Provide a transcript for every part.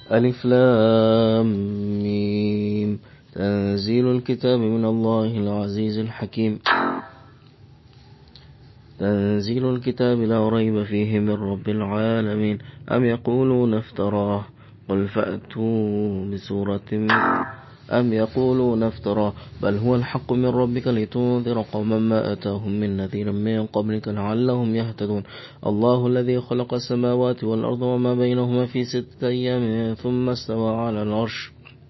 ألف لام ميم. تنزيل الكتاب من الله العزيز الحكيم. تنزيل الكتاب لا ريب فيه من رب العالمين. أم يقولون افتراه قل فأتوا بسورة أم يقولون افتراه بل هو الحق من ربك لتنذر قوما ما أتاهم من نذير من قبلك لعلهم يهتدون. الله الذي خلق السماوات والأرض وما بينهما في 6 أيام ثم استوى على العرش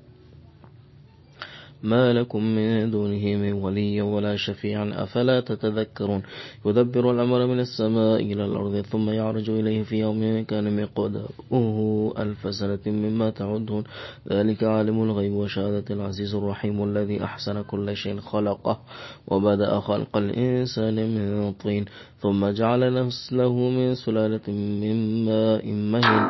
ما لكم من دونه من ولي ولا شفيع أفلا تتذكرون. يدبر الأمر من السماء إلى الأرض ثم يعرج إليه في يوم كان مقداره 1000 سنة مما تعدون. ذلك عالم الغيب وشهادة العزيز الرحيم الذي أحسن كل شيء خلقه وبدأ خلق الإنسان من طين ثم جعل نسله من سلالة من ماء مهين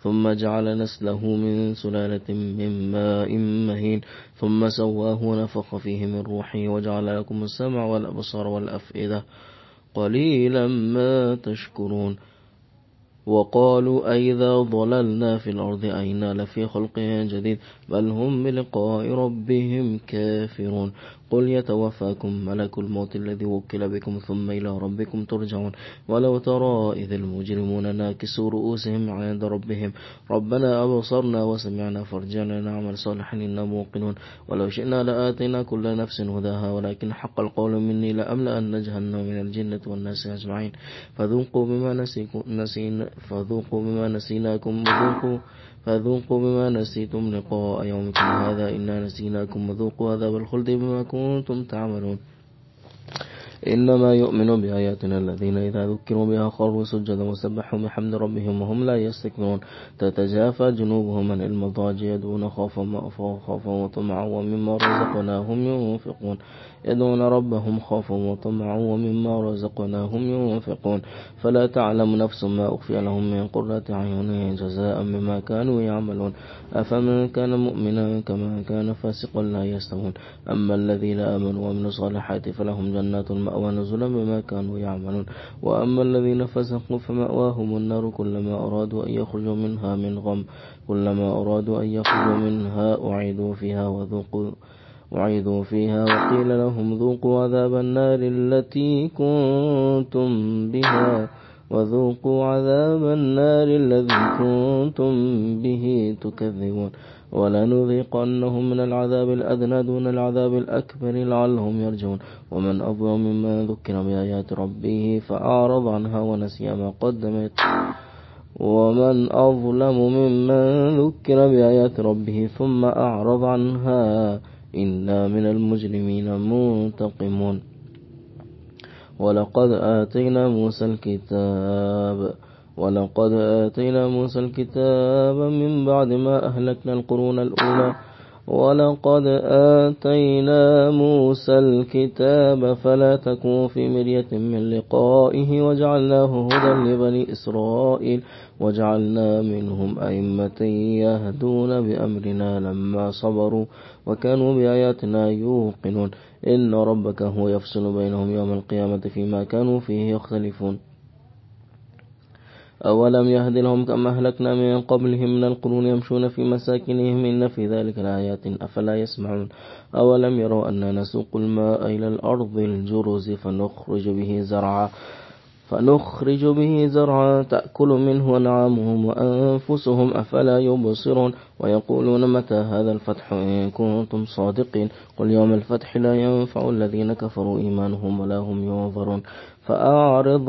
ثم سواه ونفخ فيه من روحه وجعل لكم السمع والأبصار والأفئدة قليلا ما تشكرون. وقالوا أئذا ضللنا في الأرض أئنا لفي خلق جديد بل هم بلقاء ربهم كافرون. قل يتوفاكم ملك الموت الذي وكل بكم ثم إلى ربكم ترجعون. ولو ترى إذ المجرمون ناكسوا رؤوسهم عند ربهم ربنا أبصرنا وسمعنا فارجعنا نعمل صالحا إنا موقنون. ولو شئنا لآتينا كل نفس هداها ولكن حق القول مني لأملأن جهنم من الجنة والناس أجمعين. فذوقوا بما نسيتم لقاء يومكم هذا إنا نسيناكم وذوقوا عذاب الخلد بما كنتم تعملون. إنما يؤمن بآياتنا الذين إذا ذكروا بها خروا سجدا وسبحوا بحمد ربهم وهم لا يستكبرون. تتجافى جنوبهم عن المضاجع يدعون خوفا وطمعا ومما رزقناهم ينفقون. يدعون ربهم خوفا وطمعا ومما رزقناهم ينفقون. فلا تعلم نفس ما أخفي لهم من قرة أعين جزاء بما كانوا يعملون. أفمن كان مؤمنا كمن كان فاسقا لا يستوون. أما الذين آمنوا وعملوا الصالحات فلهم جنات المأوى نزلا بما كانوا يعملون. وأما الذين فسقوا فمأواهم النار كلما أرادوا أن يخرجوا منها أعيدوا فيها وقيل لهم ذوقوا عذاب النار التي كنتم به تكذبون. ولنذيقنهم من العذاب الأدنى دون العذاب الأكبر لعلهم يرجعون. ومن أظلم ممن ذكر بآيات ربه فأعرض عنها ثم أعرض عنها إنا من المجرمين منتقمون. ولقد آتينا موسى الكتاب من بعد ما أهلكنا القرون الأولى فلا تكن في مرية من لقائه وجعلناه هدى لبني إسرائيل وجعلنا منهم أئمة يهدون بأمرنا لما صبروا وكانوا بآياتنا يوقنون. إن ربك هو يفصل بينهم يوم القيامة فيما كانوا فيه يختلفون. أولم يهد لهم كما أهلكنا من قبلهم من القرون يمشون في مساكنهم إن في ذلك لآيات أفلا يسمعون. أولم يروا أننا نسوق الماء إلى الأرض الجرز فنخرج به زرعا تأكل منه أنعامهم وأنفسهم أفلا يبصرون. ويقولون متى هذا الفتح إن كنتم صادقين قل يوم الفتح لا ينفع الذين كفروا إيمانهم ولا هم ينظرون. فأعرض